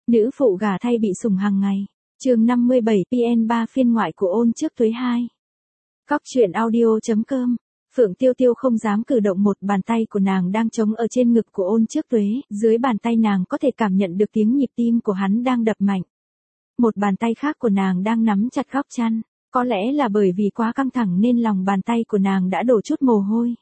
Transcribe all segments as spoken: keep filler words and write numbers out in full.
Nữ phụ gả thay bị sủng hàng ngày. Chương năm mươi bảy P N ba phiên ngoại của Ôn Trước Tuế hai. Cóc truyện audio.com. Phượng Tiêu Tiêu không dám cử động, một bàn tay của nàng đang chống ở trên ngực của Ôn Trước Tuế, dưới bàn tay nàng có thể cảm nhận được tiếng nhịp tim của hắn đang đập mạnh. Một bàn tay khác của nàng đang nắm chặt góc chăn, có lẽ là bởi vì quá căng thẳng nên lòng bàn tay của nàng đã đổ chút mồ hôi.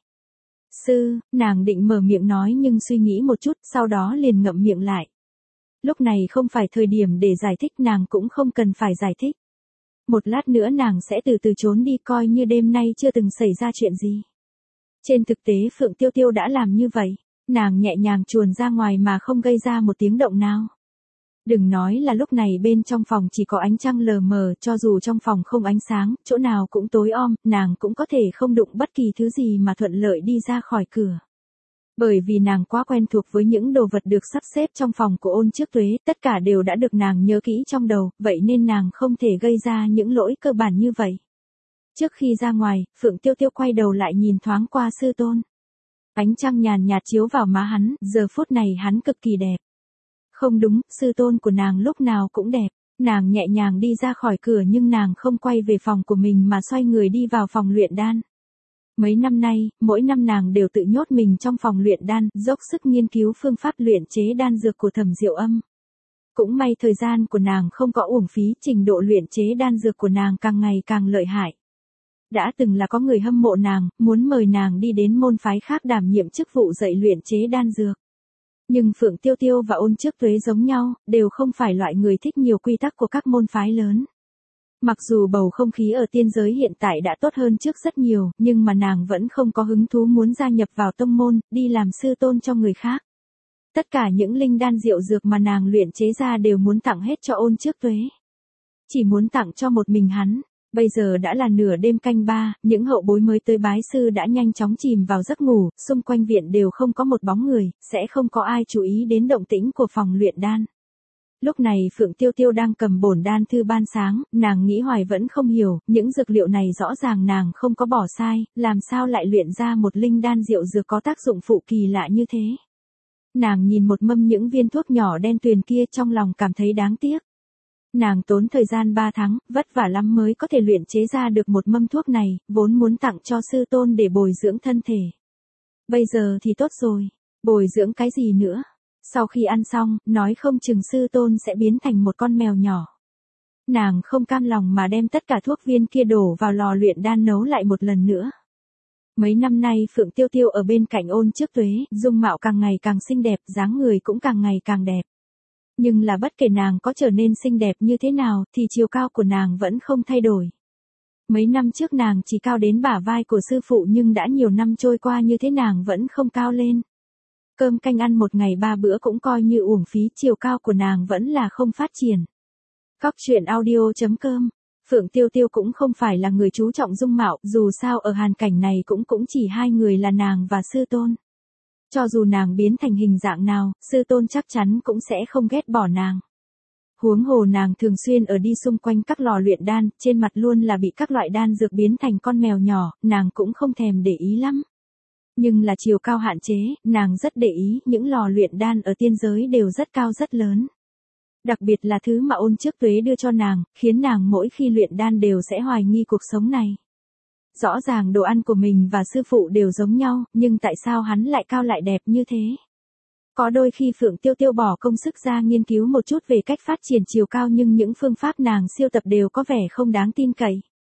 Sư, nàng định mở miệng nói nhưng suy nghĩ một chút, sau đó liền ngậm miệng lại. Lúc này không phải thời điểm để giải thích, nàng cũng không cần phải giải thích. Một lát nữa nàng sẽ từ từ trốn đi, coi như đêm nay chưa từng xảy ra chuyện gì. Trên thực tế Phượng Tiêu Tiêu đã làm như vậy, nàng nhẹ nhàng chuồn ra ngoài mà không gây ra một tiếng động nào. Đừng nói là lúc này bên trong phòng chỉ có ánh trăng lờ mờ, cho dù trong phòng không ánh sáng, chỗ nào cũng tối om, nàng cũng có thể không đụng bất kỳ thứ gì mà thuận lợi đi ra khỏi cửa. Bởi vì nàng quá quen thuộc với những đồ vật được sắp xếp trong phòng của Ôn Trước Tuế, tất cả đều đã được nàng nhớ kỹ trong đầu, vậy nên nàng không thể gây ra những lỗi cơ bản như vậy. Trước khi ra ngoài, Phượng Tiêu Tiêu quay đầu lại nhìn thoáng qua sư tôn. Ánh trăng nhàn nhạt chiếu vào má hắn, giờ phút này hắn cực kỳ đẹp. Không đúng, sư tôn của nàng lúc nào cũng đẹp. Nàng nhẹ nhàng đi ra khỏi cửa nhưng nàng không quay về phòng của mình mà xoay người đi vào phòng luyện đan. Mấy năm nay, mỗi năm nàng đều tự nhốt mình trong phòng luyện đan, dốc sức nghiên cứu phương pháp luyện chế đan dược của Thẩm Diệu Âm. Cũng may thời gian của nàng không có uổng phí, trình độ luyện chế đan dược của nàng càng ngày càng lợi hại. Đã từng là có người hâm mộ nàng, muốn mời nàng đi đến môn phái khác đảm nhiệm chức vụ dạy luyện chế đan dược. Nhưng Phượng Tiêu Tiêu và Ôn Trước Tuế giống nhau, đều không phải loại người thích nhiều quy tắc của các môn phái lớn. Mặc dù bầu không khí ở tiên giới hiện tại đã tốt hơn trước rất nhiều, nhưng mà nàng vẫn không có hứng thú muốn gia nhập vào tông môn, đi làm sư tôn cho người khác. Tất cả những linh đan diệu dược mà nàng luyện chế ra đều muốn tặng hết cho Ôn Trước Tuế. Chỉ muốn tặng cho một mình hắn. Bây giờ đã là nửa đêm canh ba, những hậu bối mới tới bái sư đã nhanh chóng chìm vào giấc ngủ, xung quanh viện đều không có một bóng người, sẽ không có ai chú ý đến động tĩnh của phòng luyện đan. Lúc này Phượng Tiêu Tiêu đang cầm bổn đan thư ban sáng, nàng nghĩ hoài vẫn không hiểu, những dược liệu này rõ ràng nàng không có bỏ sai, làm sao lại luyện ra một linh đan diệu dược có tác dụng phụ kỳ lạ như thế. Nàng nhìn một mâm những viên thuốc nhỏ đen tuyền kia, trong lòng cảm thấy đáng tiếc. Nàng tốn thời gian ba tháng, vất vả lắm mới có thể luyện chế ra được một mâm thuốc này, vốn muốn tặng cho sư tôn để bồi dưỡng thân thể. Bây giờ thì tốt rồi, bồi dưỡng cái gì nữa? Sau khi ăn xong, nói không chừng sư tôn sẽ biến thành một con mèo nhỏ. Nàng không cam lòng mà đem tất cả thuốc viên kia đổ vào lò luyện đan nấu lại một lần nữa. Mấy năm nay Phượng Tiêu Tiêu ở bên cạnh Ôn Trước Tuế, dung mạo càng ngày càng xinh đẹp, dáng người cũng càng ngày càng đẹp. Nhưng là bất kể nàng có trở nên xinh đẹp như thế nào, thì chiều cao của nàng vẫn không thay đổi. Mấy năm trước nàng chỉ cao đến bả vai của sư phụ, nhưng đã nhiều năm trôi qua như thế nàng vẫn không cao lên. Cơm canh ăn một ngày ba bữa cũng coi như uổng phí, chiều cao của nàng vẫn là không phát triển. Cóc truyện audio.com. Phượng Tiêu Tiêu cũng không phải là người chú trọng dung mạo, dù sao ở hàn cảnh này cũng cũng chỉ hai người là nàng và sư tôn. Cho dù nàng biến thành hình dạng nào, sư tôn chắc chắn cũng sẽ không ghét bỏ nàng. Huống hồ nàng thường xuyên ở đi xung quanh các lò luyện đan, trên mặt luôn là bị các loại đan dược biến thành con mèo nhỏ, nàng cũng không thèm để ý lắm. Nhưng là chiều cao hạn chế, nàng rất để ý, những lò luyện đan ở tiên giới đều rất cao rất lớn. Đặc biệt là thứ mà Ôn Trước Tuế đưa cho nàng, khiến nàng mỗi khi luyện đan đều sẽ hoài nghi cuộc sống này. Rõ ràng đồ ăn của mình và sư phụ đều giống nhau, nhưng tại sao hắn lại cao lại đẹp như thế? Có đôi khi Phượng Tiêu Tiêu bỏ công sức ra nghiên cứu một chút về cách phát triển chiều cao, nhưng những phương pháp nàng siêu tập đều có vẻ không đáng tin cậy.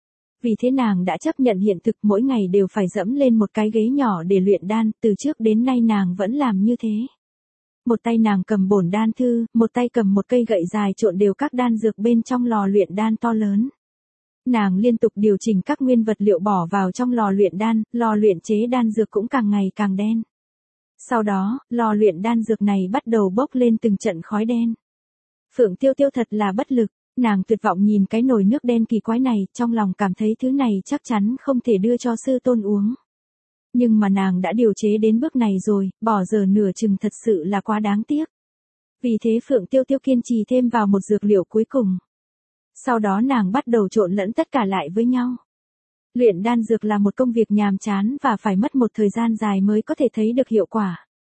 Vì thế nàng đã chấp nhận hiện thực, mỗi ngày đều phải dẫm lên một cái ghế nhỏ để luyện đan, từ trước đến nay nàng vẫn làm như thế. Một tay nàng cầm bổn đan thư, một tay cầm một cây gậy dài trộn đều các đan dược bên trong lò luyện đan to lớn. Nàng liên tục điều chỉnh các nguyên vật liệu bỏ vào trong lò luyện đan, lò luyện chế đan dược cũng càng ngày càng đen. Sau đó, lò luyện đan dược này bắt đầu bốc lên từng trận khói đen. Phượng Tiêu Tiêu thật là bất lực, nàng tuyệt vọng nhìn cái nồi nước đen kỳ quái này, trong lòng cảm thấy thứ này chắc chắn không thể đưa cho sư tôn uống. Nhưng mà nàng đã điều chế đến bước này rồi, bỏ giờ nửa chừng thật sự là quá đáng tiếc. Vì thế Phượng Tiêu Tiêu kiên trì thêm vào một dược liệu cuối cùng. Sau đó nàng bắt đầu trộn lẫn tất cả lại với nhau. Luyện đan dược là một công việc nhàm chán và phải mất một thời gian dài mới có thể thấy được hiệu quả.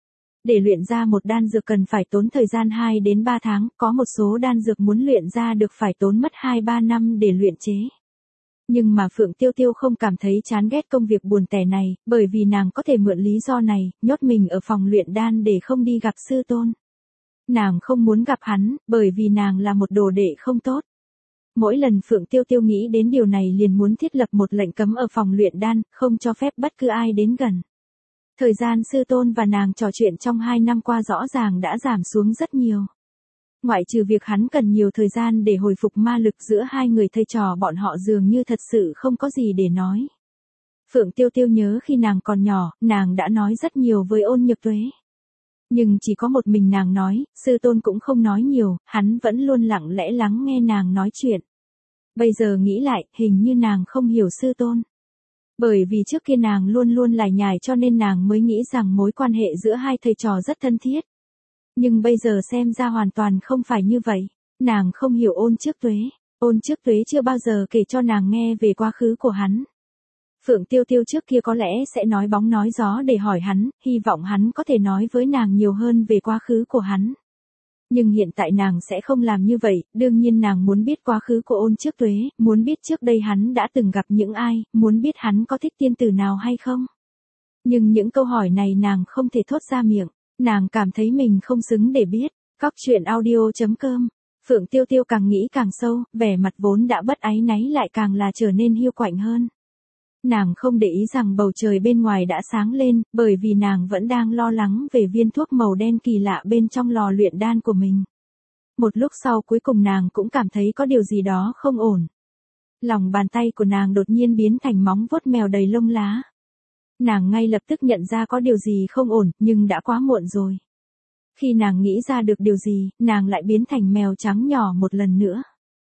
Để luyện ra một đan dược cần phải tốn thời gian hai đến ba tháng, có một số đan dược muốn luyện ra được phải tốn mất hai ba năm để luyện chế. Nhưng mà Phượng Tiêu Tiêu không cảm thấy chán ghét công việc buồn tẻ này, bởi vì nàng có thể mượn lý do này, nhốt mình ở phòng luyện đan để không đi gặp sư tôn. Nàng không muốn gặp hắn, bởi vì nàng là một đồ đệ không tốt. Mỗi lần Phượng Tiêu Tiêu nghĩ đến điều này liền muốn thiết lập một lệnh cấm ở phòng luyện đan, không cho phép bất cứ ai đến gần. Thời gian sư tôn và nàng trò chuyện trong hai năm qua rõ ràng đã giảm xuống rất nhiều. Ngoại trừ việc hắn cần nhiều thời gian để hồi phục ma lực, giữa hai người thầy trò bọn họ dường như thật sự không có gì để nói. Phượng Tiêu Tiêu nhớ khi nàng còn nhỏ, nàng đã nói rất nhiều với Ôn Nhược Tuế. Nhưng chỉ có một mình nàng nói, sư tôn cũng không nói nhiều, hắn vẫn luôn lặng lẽ lắng nghe nàng nói chuyện. Bây giờ nghĩ lại, hình như nàng không hiểu sư tôn. Bởi vì trước kia nàng luôn luôn lải nhải cho nên nàng mới nghĩ rằng mối quan hệ giữa hai thầy trò rất thân thiết. Nhưng bây giờ xem ra hoàn toàn không phải như vậy. Nàng không hiểu Ôn Trước Tuế. Ôn Trước Tuế chưa bao giờ kể cho nàng nghe về quá khứ của hắn. Phượng Tiêu Tiêu trước kia có lẽ sẽ nói bóng nói gió để hỏi hắn, hy vọng hắn có thể nói với nàng nhiều hơn về quá khứ của hắn. Nhưng hiện tại nàng sẽ không làm như vậy, đương nhiên nàng muốn biết quá khứ của Ôn Trước Tuế, muốn biết trước đây hắn đã từng gặp những ai, muốn biết hắn có thích tiên tử nào hay không. Nhưng những câu hỏi này nàng không thể thốt ra miệng, nàng cảm thấy mình không xứng để biết. Cóc truyện audio chấm com. Phượng Tiêu Tiêu càng nghĩ càng sâu, vẻ mặt vốn đã bất áy náy lại càng là trở nên hiu quạnh hơn. Nàng không để ý rằng bầu trời bên ngoài đã sáng lên, bởi vì nàng vẫn đang lo lắng về viên thuốc màu đen kỳ lạ bên trong lò luyện đan của mình. Một lúc sau cuối cùng nàng cũng cảm thấy có điều gì đó không ổn. Lòng bàn tay của nàng đột nhiên biến thành móng vuốt mèo đầy lông lá. Nàng ngay lập tức nhận ra có điều gì không ổn, nhưng đã quá muộn rồi. Khi nàng nghĩ ra được điều gì, nàng lại biến thành mèo trắng nhỏ một lần nữa.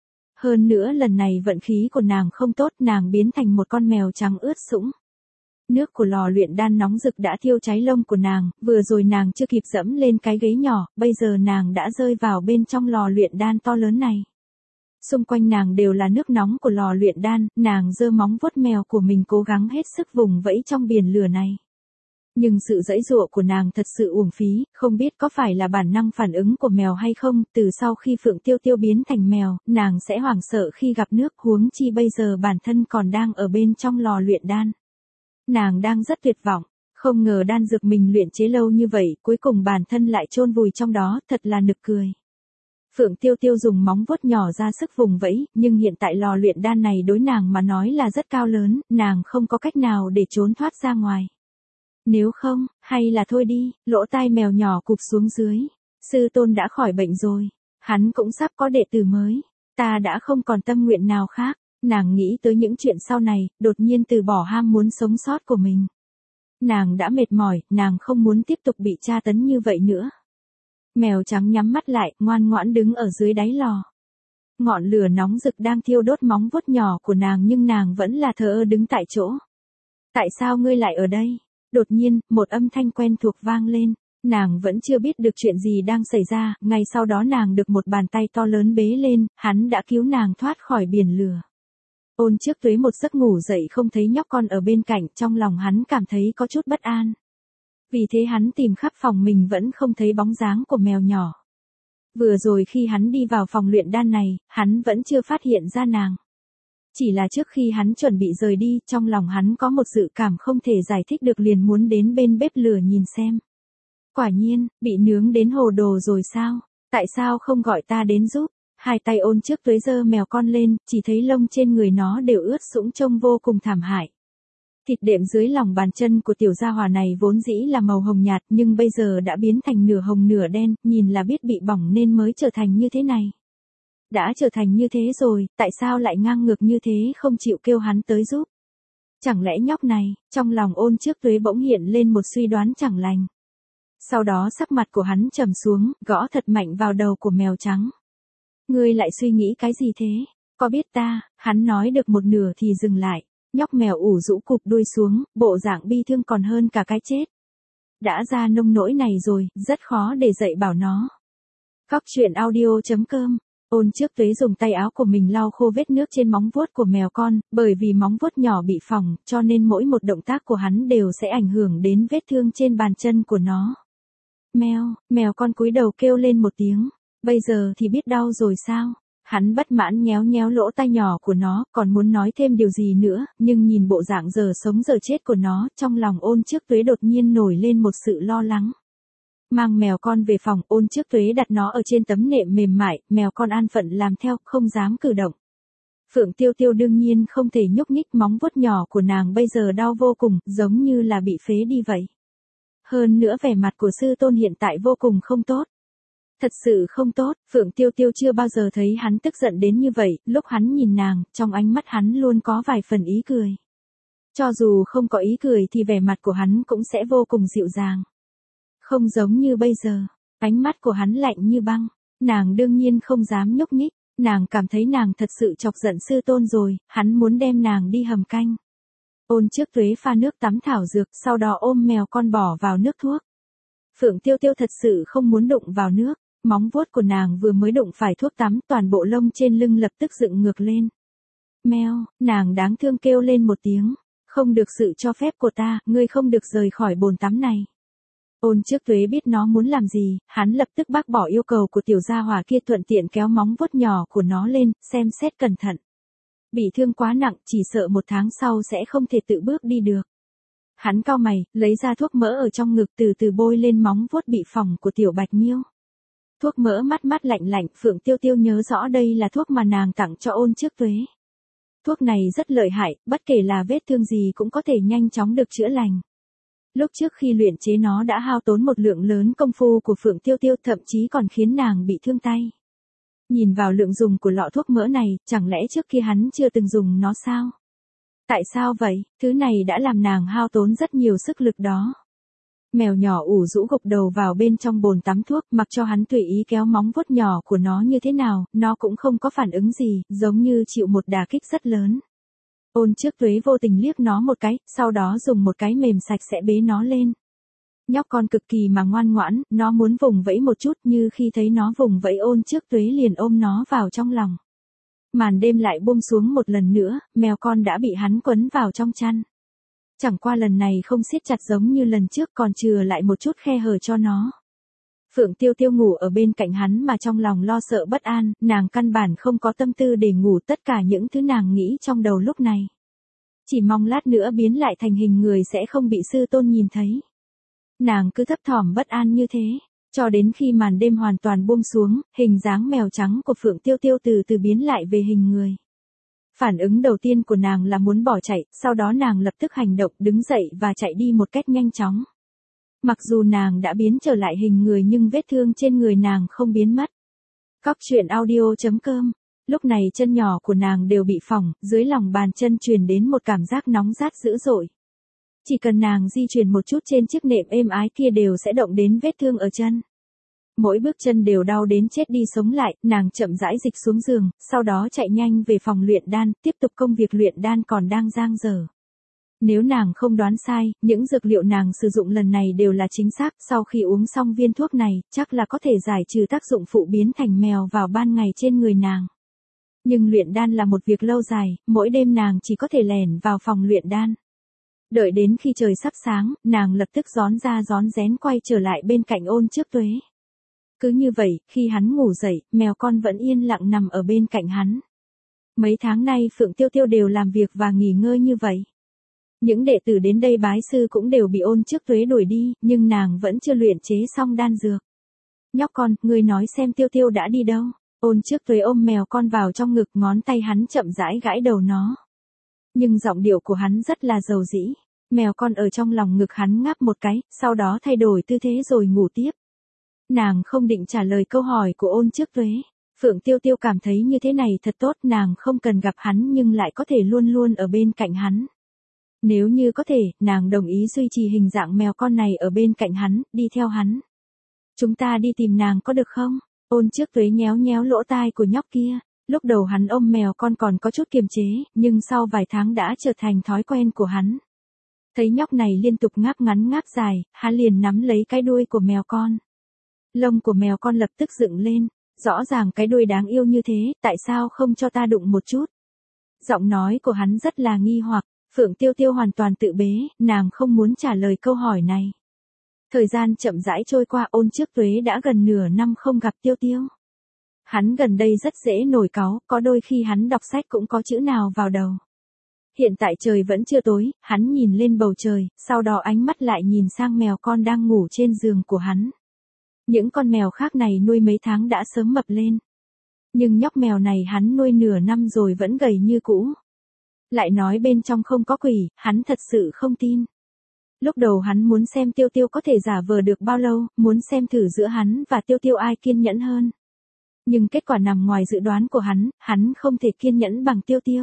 Hơn nữa lần này vận khí của nàng không tốt, nàng biến thành một con mèo trắng ướt sũng. Nước của lò luyện đan nóng rực đã thiêu cháy lông của nàng, vừa rồi nàng chưa kịp dẫm lên cái ghế nhỏ, bây giờ nàng đã rơi vào bên trong lò luyện đan to lớn này. Xung quanh nàng đều là nước nóng của lò luyện đan, nàng giơ móng vuốt mèo của mình cố gắng hết sức vùng vẫy trong biển lửa này. Nhưng sự giãy giụa của nàng thật sự uổng phí, không biết có phải là bản năng phản ứng của mèo hay không, từ sau khi Phượng Tiêu Tiêu biến thành mèo, nàng sẽ hoảng sợ khi gặp nước, huống chi bây giờ bản thân còn đang ở bên trong lò luyện đan. Nàng đang rất tuyệt vọng, không ngờ đan dược mình luyện chế lâu như vậy, cuối cùng bản thân lại chôn vùi trong đó, thật là nực cười. Phượng Tiêu Tiêu dùng móng vuốt nhỏ ra sức vùng vẫy, nhưng hiện tại lò luyện đan này đối nàng mà nói là rất cao lớn, nàng không có cách nào để trốn thoát ra ngoài. Nếu không, hay là thôi đi, lỗ tai mèo nhỏ cụp xuống dưới. Sư tôn đã khỏi bệnh rồi, hắn cũng sắp có đệ tử mới, ta đã không còn tâm nguyện nào khác. Nàng nghĩ tới những chuyện sau này, đột nhiên từ bỏ ham muốn sống sót của mình. Nàng đã mệt mỏi, nàng không muốn tiếp tục bị tra tấn như vậy nữa. Mèo trắng nhắm mắt lại, ngoan ngoãn đứng ở dưới đáy lò. Ngọn lửa nóng rực đang thiêu đốt móng vuốt nhỏ của nàng nhưng nàng vẫn là thờ ơ đứng tại chỗ. Tại sao ngươi lại ở đây? Đột nhiên, một âm thanh quen thuộc vang lên. Nàng vẫn chưa biết được chuyện gì đang xảy ra, ngay sau đó nàng được một bàn tay to lớn bế lên, hắn đã cứu nàng thoát khỏi biển lửa. Ôn Trước Tuế một giấc ngủ dậy không thấy nhóc con ở bên cạnh, trong lòng hắn cảm thấy có chút bất an. Vì thế hắn tìm khắp phòng mình vẫn không thấy bóng dáng của mèo nhỏ. Vừa rồi khi hắn đi vào phòng luyện đan này, hắn vẫn chưa phát hiện ra nàng. Chỉ là trước khi hắn chuẩn bị rời đi, trong lòng hắn có một dự cảm không thể giải thích được liền muốn đến bên bếp lửa nhìn xem. Quả nhiên, bị nướng đến hồ đồ rồi sao? Tại sao không gọi ta đến giúp? Hai tay Ôn Trước Tuế giơ mèo con lên, chỉ thấy lông trên người nó đều ướt sũng trông vô cùng thảm hại. Thịt đệm dưới lòng bàn chân của tiểu gia hỏa này vốn dĩ là màu hồng nhạt nhưng bây giờ đã biến thành nửa hồng nửa đen, nhìn là biết bị bỏng nên mới trở thành như thế này. Đã trở thành như thế rồi, tại sao lại ngang ngược như thế không chịu kêu hắn tới giúp? Chẳng lẽ nhóc này, trong lòng Ôn Trước Tuế bỗng hiện lên một suy đoán chẳng lành. Sau đó sắc mặt của hắn trầm xuống, gõ thật mạnh vào đầu của mèo trắng. Ngươi lại suy nghĩ cái gì thế? Có biết ta? Hắn nói được một nửa thì dừng lại. Nhóc mèo ủ rũ cụp đuôi xuống, bộ dạng bi thương còn hơn cả cái chết. Đã ra nông nỗi này rồi, rất khó để dạy bảo nó. Cóc truyện audio chấm com. Ôn Trước Tuế dùng tay áo của mình lau khô vết nước trên móng vuốt của mèo con, bởi vì móng vuốt nhỏ bị phỏng, cho nên mỗi một động tác của hắn đều sẽ ảnh hưởng đến vết thương trên bàn chân của nó. Mèo, mèo con cúi đầu kêu lên một tiếng. Bây giờ thì biết đau rồi sao? Hắn bất mãn nhéo nhéo lỗ tai nhỏ của nó, còn muốn nói thêm điều gì nữa, nhưng nhìn bộ dạng giờ sống giờ chết của nó, trong lòng Ôn Trước Tuế đột nhiên nổi lên một sự lo lắng. Mang mèo con về phòng, Ôn Trước Tuế đặt nó ở trên tấm nệm mềm mại, mèo con an phận làm theo, không dám cử động. Phượng Tiêu Tiêu đương nhiên không thể nhúc nhích, móng vuốt nhỏ của nàng bây giờ đau vô cùng, giống như là bị phế đi vậy. Hơn nữa vẻ mặt của sư tôn hiện tại vô cùng không tốt. Thật sự không tốt, Phượng Tiêu Tiêu chưa bao giờ thấy hắn tức giận đến như vậy, lúc hắn nhìn nàng, trong ánh mắt hắn luôn có vài phần ý cười. Cho dù không có ý cười thì vẻ mặt của hắn cũng sẽ vô cùng dịu dàng. Không giống như bây giờ, ánh mắt của hắn lạnh như băng, nàng đương nhiên không dám nhúc nhích, nàng cảm thấy nàng thật sự chọc giận sư tôn rồi, hắn muốn đem nàng đi hầm canh. Ôn Trước Tuế pha nước tắm thảo dược, sau đó ôm mèo con bỏ vào nước thuốc. Phượng Tiêu Tiêu thật sự không muốn đụng vào nước. Móng vuốt của nàng vừa mới đụng phải thuốc tắm, toàn bộ lông trên lưng lập tức dựng ngược lên. Meo, nàng đáng thương kêu lên một tiếng. Không được sự cho phép của ta, ngươi không được rời khỏi bồn tắm này. Ôn Trước Tuế biết nó muốn làm gì, hắn lập tức bác bỏ yêu cầu của tiểu gia hỏa kia, thuận tiện kéo móng vuốt nhỏ của nó lên, xem xét cẩn thận. Bị thương quá nặng, chỉ sợ một tháng sau sẽ không thể tự bước đi được. Hắn cau mày, lấy ra thuốc mỡ ở trong ngực, từ từ bôi lên móng vuốt bị phỏng của tiểu Bạch Miêu. Thuốc mỡ mát mát lạnh lạnh, Phượng Tiêu Tiêu nhớ rõ đây là thuốc mà nàng tặng cho Ôn Trước Tuế. Thuốc này rất lợi hại, bất kể là vết thương gì cũng có thể nhanh chóng được chữa lành. Lúc trước khi luyện chế nó đã hao tốn một lượng lớn công phu của Phượng Tiêu Tiêu, thậm chí còn khiến nàng bị thương tay. Nhìn vào lượng dùng của lọ thuốc mỡ này, chẳng lẽ trước kia hắn chưa từng dùng nó sao? Tại sao vậy? Thứ này đã làm nàng hao tốn rất nhiều sức lực đó. Mèo nhỏ ủ rũ gục đầu vào bên trong bồn tắm thuốc, mặc cho hắn tùy ý kéo móng vuốt nhỏ của nó như thế nào, nó cũng không có phản ứng gì, giống như chịu một đả kích rất lớn. Ôn Trước Tuế vô tình liếc nó một cái, sau đó dùng một cái mềm sạch sẽ bế nó lên. Nhóc con cực kỳ mà ngoan ngoãn, nó muốn vùng vẫy một chút, như khi thấy nó vùng vẫy Ôn Trước Tuế liền ôm nó vào trong lòng. Màn đêm lại buông xuống một lần nữa, mèo con đã bị hắn quấn vào trong chăn. Chẳng qua lần này không siết chặt giống như lần trước, còn chừa lại một chút khe hở cho nó. Phượng Tiêu Tiêu ngủ ở bên cạnh hắn mà trong lòng lo sợ bất an, nàng căn bản không có tâm tư để ngủ, tất cả những thứ nàng nghĩ trong đầu lúc này. Chỉ mong lát nữa biến lại thành hình người sẽ không bị sư tôn nhìn thấy. Nàng cứ thấp thỏm bất an như thế, cho đến khi màn đêm hoàn toàn buông xuống, hình dáng mèo trắng của Phượng Tiêu Tiêu từ từ biến lại về hình người. Phản ứng đầu tiên của nàng là muốn bỏ chạy, sau đó nàng lập tức hành động, đứng dậy và chạy đi một cách nhanh chóng. Mặc dù nàng đã biến trở lại hình người nhưng vết thương trên người nàng không biến mất. Cóc truyện audio chấm com. Lúc này chân nhỏ của nàng đều bị phỏng, dưới lòng bàn chân truyền đến một cảm giác nóng rát dữ dội. Chỉ cần nàng di chuyển một chút trên chiếc nệm êm ái kia đều sẽ động đến vết thương ở chân. Mỗi bước chân đều đau đến chết đi sống lại, nàng chậm rãi dịch xuống giường, sau đó chạy nhanh về phòng luyện đan, tiếp tục công việc luyện đan còn đang dang dở. Nếu nàng không đoán sai, những dược liệu nàng sử dụng lần này đều là chính xác, sau khi uống xong viên thuốc này, chắc là có thể giải trừ tác dụng phụ biến thành mèo vào ban ngày trên người nàng. Nhưng luyện đan là một việc lâu dài, mỗi đêm nàng chỉ có thể lẻn vào phòng luyện đan. Đợi đến khi trời sắp sáng, nàng lập tức rón ra rón rén quay trở lại bên cạnh Ôn Trước Tuế. Cứ như vậy, khi hắn ngủ dậy, mèo con vẫn yên lặng nằm ở bên cạnh hắn. Mấy tháng nay Phượng Tiêu Tiêu đều làm việc và nghỉ ngơi như vậy. Những đệ tử đến đây bái sư cũng đều bị Ôn Trước Tuế đuổi đi, nhưng nàng vẫn chưa luyện chế xong đan dược. Nhóc con, ngươi nói xem Tiêu Tiêu đã đi đâu? Ôn Trước Tuế ôm mèo con vào trong ngực, ngón tay hắn chậm rãi gãi đầu nó. Nhưng giọng điệu của hắn rất là dầu dĩ. Mèo con ở trong lòng ngực hắn ngáp một cái, sau đó thay đổi tư thế rồi ngủ tiếp. Nàng không định trả lời câu hỏi của Ôn Trước Tuế. Phượng Tiêu Tiêu cảm thấy như thế này thật tốt, nàng không cần gặp hắn nhưng lại có thể luôn luôn ở bên cạnh hắn. Nếu như có thể, nàng đồng ý duy trì hình dạng mèo con này ở bên cạnh hắn, đi theo hắn. Chúng ta đi tìm nàng có được không? Ôn Trước Tuế nhéo nhéo lỗ tai của nhóc kia. Lúc đầu hắn ôm mèo con còn có chút kiềm chế, nhưng sau vài tháng đã trở thành thói quen của hắn. Thấy nhóc này liên tục ngáp ngắn ngáp dài, hắn liền nắm lấy cái đuôi của mèo con. Lông của mèo con lập tức dựng lên, rõ ràng cái đuôi đáng yêu như thế, tại sao không cho ta đụng một chút? Giọng nói của hắn rất là nghi hoặc, Phượng Tiêu Tiêu hoàn toàn tự bế, nàng không muốn trả lời câu hỏi này. Thời gian chậm rãi trôi qua, Ôn Trước Tuế đã gần nửa năm không gặp Tiêu Tiêu. Hắn gần đây rất dễ nổi cáu, có đôi khi hắn đọc sách cũng có chữ nào vào đầu. Hiện tại trời vẫn chưa tối, hắn nhìn lên bầu trời, sau đó ánh mắt lại nhìn sang mèo con đang ngủ trên giường của hắn. Những con mèo khác này nuôi mấy tháng đã sớm mập lên. Nhưng nhóc mèo này hắn nuôi nửa năm rồi vẫn gầy như cũ. Lại nói bên trong không có quỷ, hắn thật sự không tin. Lúc đầu hắn muốn xem Tiêu Tiêu có thể giả vờ được bao lâu, muốn xem thử giữa hắn và Tiêu Tiêu ai kiên nhẫn hơn. Nhưng kết quả nằm ngoài dự đoán của hắn, hắn không thể kiên nhẫn bằng Tiêu Tiêu.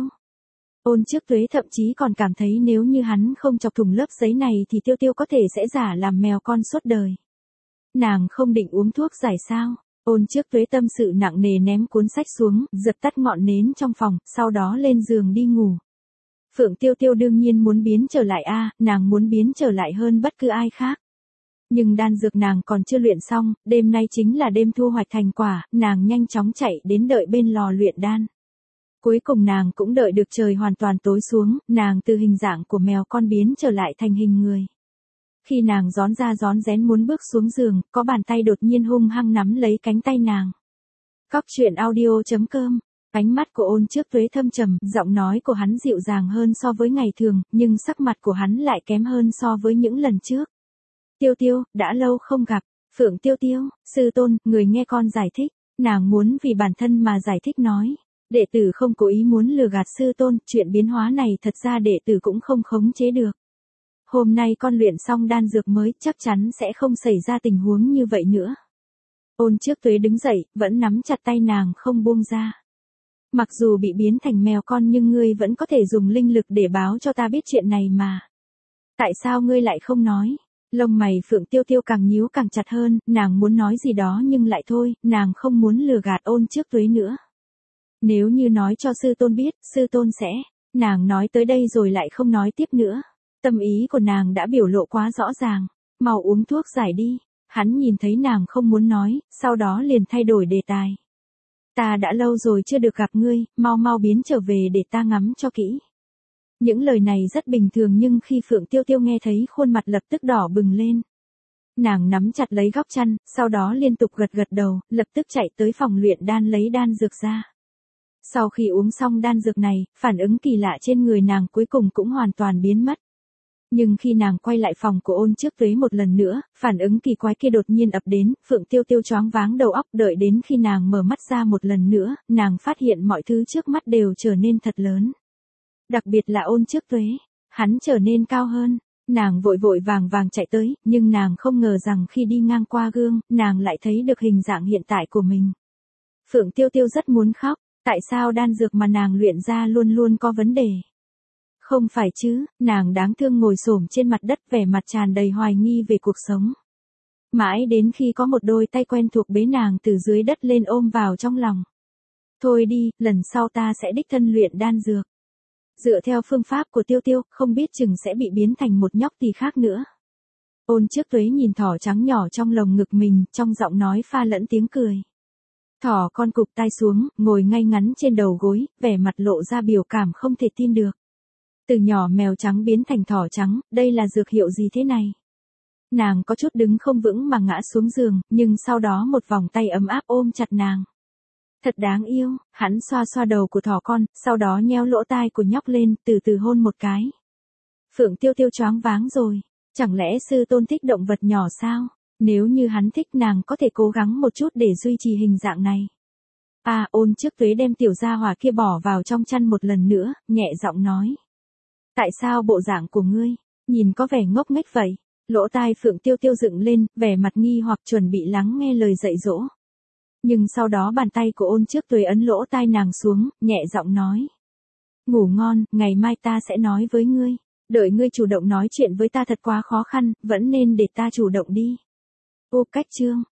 Ôn Trước Tuế thậm chí còn cảm thấy nếu như hắn không chọc thủng lớp giấy này thì Tiêu Tiêu có thể sẽ giả làm mèo con suốt đời. Nàng không định uống thuốc giải sao? Ôn Trước Tuế tâm sự nặng nề ném cuốn sách xuống, dập tắt ngọn nến trong phòng, sau đó lên giường đi ngủ. Phượng Tiêu Tiêu đương nhiên muốn biến trở lại a, nàng muốn biến trở lại hơn bất cứ ai khác. Nhưng đan dược nàng còn chưa luyện xong, đêm nay chính là đêm thu hoạch thành quả, nàng nhanh chóng chạy đến đợi bên lò luyện đan. Cuối cùng nàng cũng đợi được trời hoàn toàn tối xuống, nàng từ hình dạng của mèo con biến trở lại thành hình người. Khi nàng rón ra rón rén muốn bước xuống giường, có bàn tay đột nhiên hung hăng nắm lấy cánh tay nàng. Cóc truyện audio chấm com. Ánh mắt của Ôn Trước Tuế thâm trầm, giọng nói của hắn dịu dàng hơn so với ngày thường, nhưng sắc mặt của hắn lại kém hơn so với những lần trước. Tiêu Tiêu, đã lâu không gặp. Phượng Tiêu Tiêu, sư tôn, người nghe con giải thích. Nàng muốn vì bản thân mà giải thích nói. Đệ tử không cố ý muốn lừa gạt sư tôn, chuyện biến hóa này thật ra đệ tử cũng không khống chế được. Hôm nay con luyện xong đan dược mới, chắc chắn sẽ không xảy ra tình huống như vậy nữa. Ôn Trước Tuế đứng dậy, vẫn nắm chặt tay nàng không buông ra. Mặc dù bị biến thành mèo con nhưng ngươi vẫn có thể dùng linh lực để báo cho ta biết chuyện này mà. Tại sao ngươi lại không nói? Lông mày Phượng Tiêu Tiêu càng nhíu càng chặt hơn, nàng muốn nói gì đó nhưng lại thôi, nàng không muốn lừa gạt Ôn Trước Tuế nữa. Nếu như nói cho sư tôn biết, sư tôn sẽ, nàng nói tới đây rồi lại không nói tiếp nữa. Tâm ý của nàng đã biểu lộ quá rõ ràng, mau uống thuốc giải đi. Hắn nhìn thấy nàng không muốn nói, sau đó liền thay đổi đề tài. Ta đã lâu rồi chưa được gặp ngươi, mau mau biến trở về để ta ngắm cho kỹ. Những lời này rất bình thường nhưng khi Phượng Tiêu Tiêu nghe thấy khuôn mặt lập tức đỏ bừng lên. Nàng nắm chặt lấy góc chăn, sau đó liên tục gật gật đầu, lập tức chạy tới phòng luyện đan lấy đan dược ra. Sau khi uống xong đan dược này, phản ứng kỳ lạ trên người nàng cuối cùng cũng hoàn toàn biến mất. Nhưng khi nàng quay lại phòng của Ôn Trước Tuế một lần nữa, phản ứng kỳ quái kia đột nhiên ập đến, Phượng Tiêu Tiêu choáng váng đầu óc, đợi đến khi nàng mở mắt ra một lần nữa, nàng phát hiện mọi thứ trước mắt đều trở nên thật lớn. Đặc biệt là Ôn Trước Tuế, hắn trở nên cao hơn, nàng vội vội vàng vàng chạy tới, nhưng nàng không ngờ rằng khi đi ngang qua gương, nàng lại thấy được hình dạng hiện tại của mình. Phượng Tiêu Tiêu rất muốn khóc, tại sao đan dược mà nàng luyện ra luôn luôn có vấn đề? Không phải chứ, nàng đáng thương ngồi xổm trên mặt đất vẻ mặt tràn đầy hoài nghi về cuộc sống. Mãi đến khi có một đôi tay quen thuộc bế nàng từ dưới đất lên ôm vào trong lòng. Thôi đi, lần sau ta sẽ đích thân luyện đan dược. Dựa theo phương pháp của Tiêu Tiêu, không biết chừng sẽ bị biến thành một nhóc tỳ khác nữa. Ôn Trước Tuế nhìn thỏ trắng nhỏ trong lồng ngực mình, trong giọng nói pha lẫn tiếng cười. Thỏ con cụp tai xuống, ngồi ngay ngắn trên đầu gối, vẻ mặt lộ ra biểu cảm không thể tin được. Từ nhỏ mèo trắng biến thành thỏ trắng, đây là dược hiệu gì thế này? Nàng có chút đứng không vững mà ngã xuống giường, nhưng sau đó một vòng tay ấm áp ôm chặt nàng. Thật đáng yêu, hắn xoa xoa đầu của thỏ con, sau đó nheo lỗ tai của nhóc lên, từ từ hôn một cái. Phượng Tiêu Tiêu choáng váng rồi, chẳng lẽ sư tôn thích động vật nhỏ sao? Nếu như hắn thích nàng có thể cố gắng một chút để duy trì hình dạng này. À, Ôn Trước Tuế đem tiểu gia hỏa kia bỏ vào trong chăn một lần nữa, nhẹ giọng nói. Tại sao bộ dạng của ngươi, nhìn có vẻ ngốc nghếch vậy? Lỗ tai Phượng Tiêu Tiêu dựng lên, vẻ mặt nghi hoặc chuẩn bị lắng nghe lời dạy dỗ. Nhưng sau đó bàn tay của Ôn Trước Tuế ấn lỗ tai nàng xuống, nhẹ giọng nói. Ngủ ngon, ngày mai ta sẽ nói với ngươi. Đợi ngươi chủ động nói chuyện với ta thật quá khó khăn, vẫn nên để ta chủ động đi. Ô cách chương.